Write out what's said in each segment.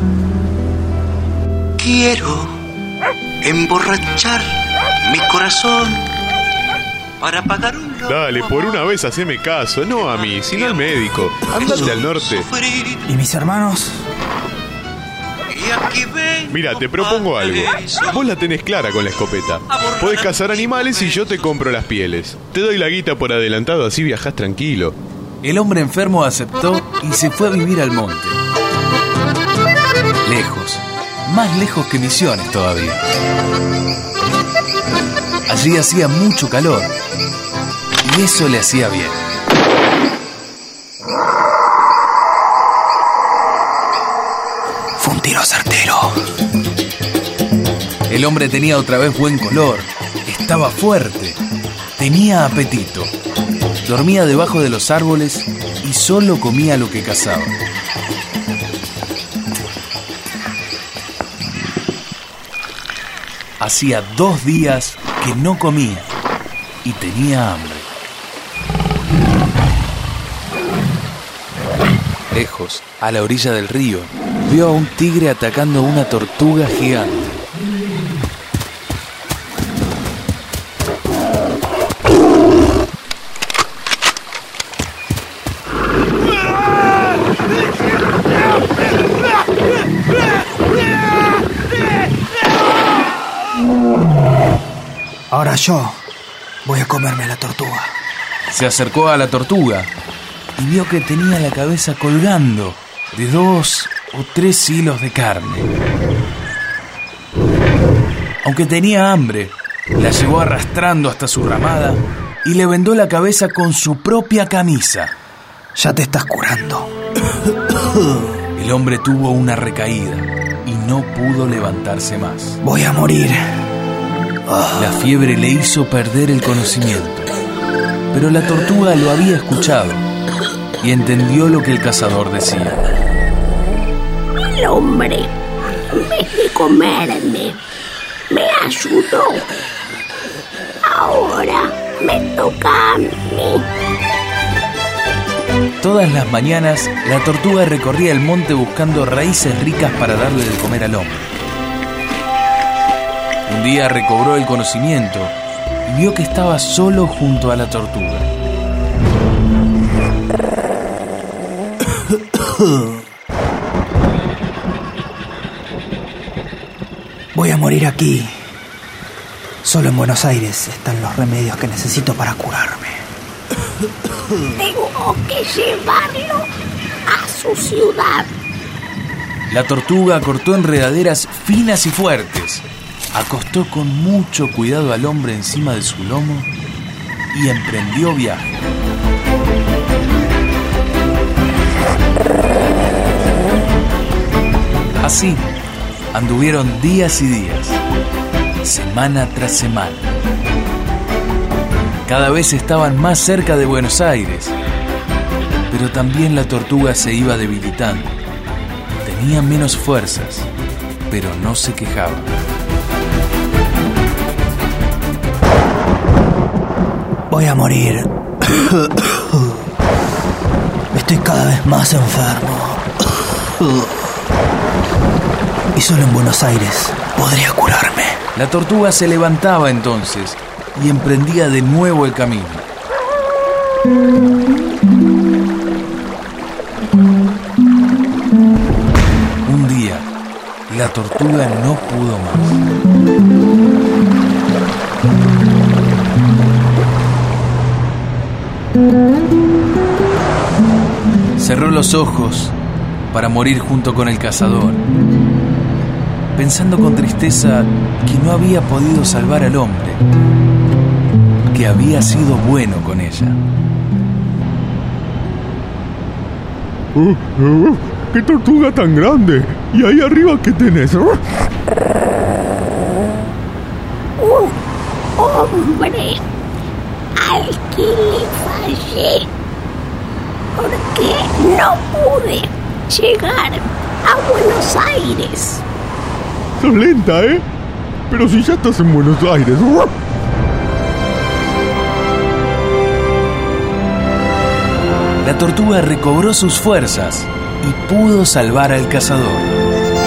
Quiero emborrachar mi corazón para pagar un loco. Dale, por una vez haceme caso, no a mí, sino al médico. Andate al norte. ¿Y mis hermanos? Mira, te propongo algo. Vos la tenés clara con la escopeta. Podés cazar animales y yo te compro las pieles. Te doy la guita por adelantado, así viajás tranquilo. El hombre enfermo aceptó y se fue a vivir al monte. Lejos, más lejos que Misiones todavía. Allí hacía mucho calor y eso le hacía bien. Fue un tiro certero. El hombre tenía otra vez buen color, estaba fuerte, tenía apetito, dormía debajo de los árboles y solo comía lo que cazaba. Hacía 2 días que no comía y tenía hambre. Lejos, a la orilla del río, vio a un tigre atacando a una tortuga gigante. Ahora yo voy a comerme a la tortuga. Se acercó a la tortuga y vio que tenía la cabeza colgando de 2 o 3 hilos de carne. Aunque tenía hambre, la llevó arrastrando hasta su ramada y le vendó la cabeza con su propia camisa. Ya te estás curando. El hombre tuvo una recaída y no pudo levantarse más. Voy a morir. La fiebre le hizo perder el conocimiento, pero la tortuga lo había escuchado y entendió lo que el cazador decía. El hombre, en vez de comerme, me ayudó. Ahora me toca a mí. Todas las mañanas, la tortuga recorría el monte buscando raíces ricas para darle de comer al hombre. Un día recobró el conocimiento y vio que estaba solo junto a la tortuga. Voy a morir aquí. Solo en Buenos Aires están los remedios que necesito para curarme. Tengo que llevarlo a su ciudad. La tortuga cortó enredaderas finas y fuertes, acostó con mucho cuidado al hombre encima de su lomo y emprendió viaje. Así anduvieron días y días, semana tras semana. Cada vez estaban más cerca de Buenos Aires, pero también la tortuga se iba debilitando. Tenía menos fuerzas, pero no se quejaba. Voy a morir. Estoy cada vez más enfermo. Y solo en Buenos Aires podría curarme. La tortuga se levantaba entonces y emprendía de nuevo el camino. Un día, la tortuga no pudo más. Cerró los ojos para morir junto con el cazador, pensando con tristeza que no había podido salvar al hombre, que había sido bueno con ella. ¡Qué tortuga tan grande! ¿Y ahí arriba qué tenés? Un hombre al que le fallé porque no pude llegar a Buenos Aires. Sos lenta, ¿eh? Pero si ya estás en Buenos Aires. La tortuga recobró sus fuerzas y pudo salvar al cazador.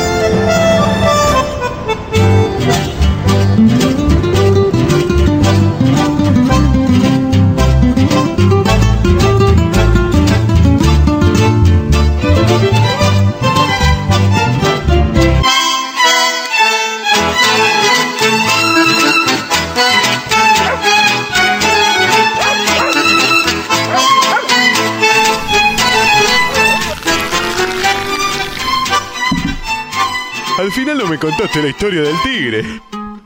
Al final no me contaste la historia del tigre.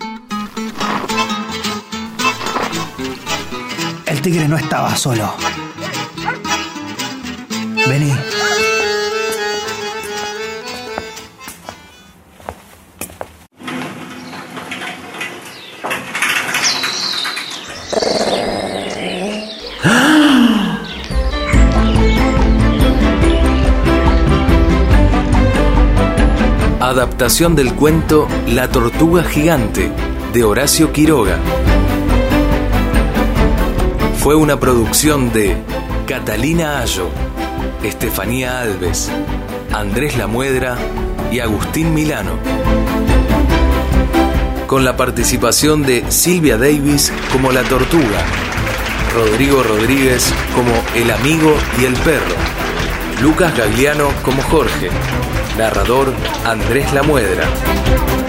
El tigre no estaba solo. Vení. Adaptación del cuento La tortuga gigante, de Horacio Quiroga. Fue una producción de Catalina Ayo, Estefanía Alves, Andrés Lamuedra y Agustín Milano. Con la participación de Silvia Davis como la tortuga, Rodrigo Rodríguez como el amigo y el perro, Lucas Gagliano como Jorge, narrador Andrés Lamuedra.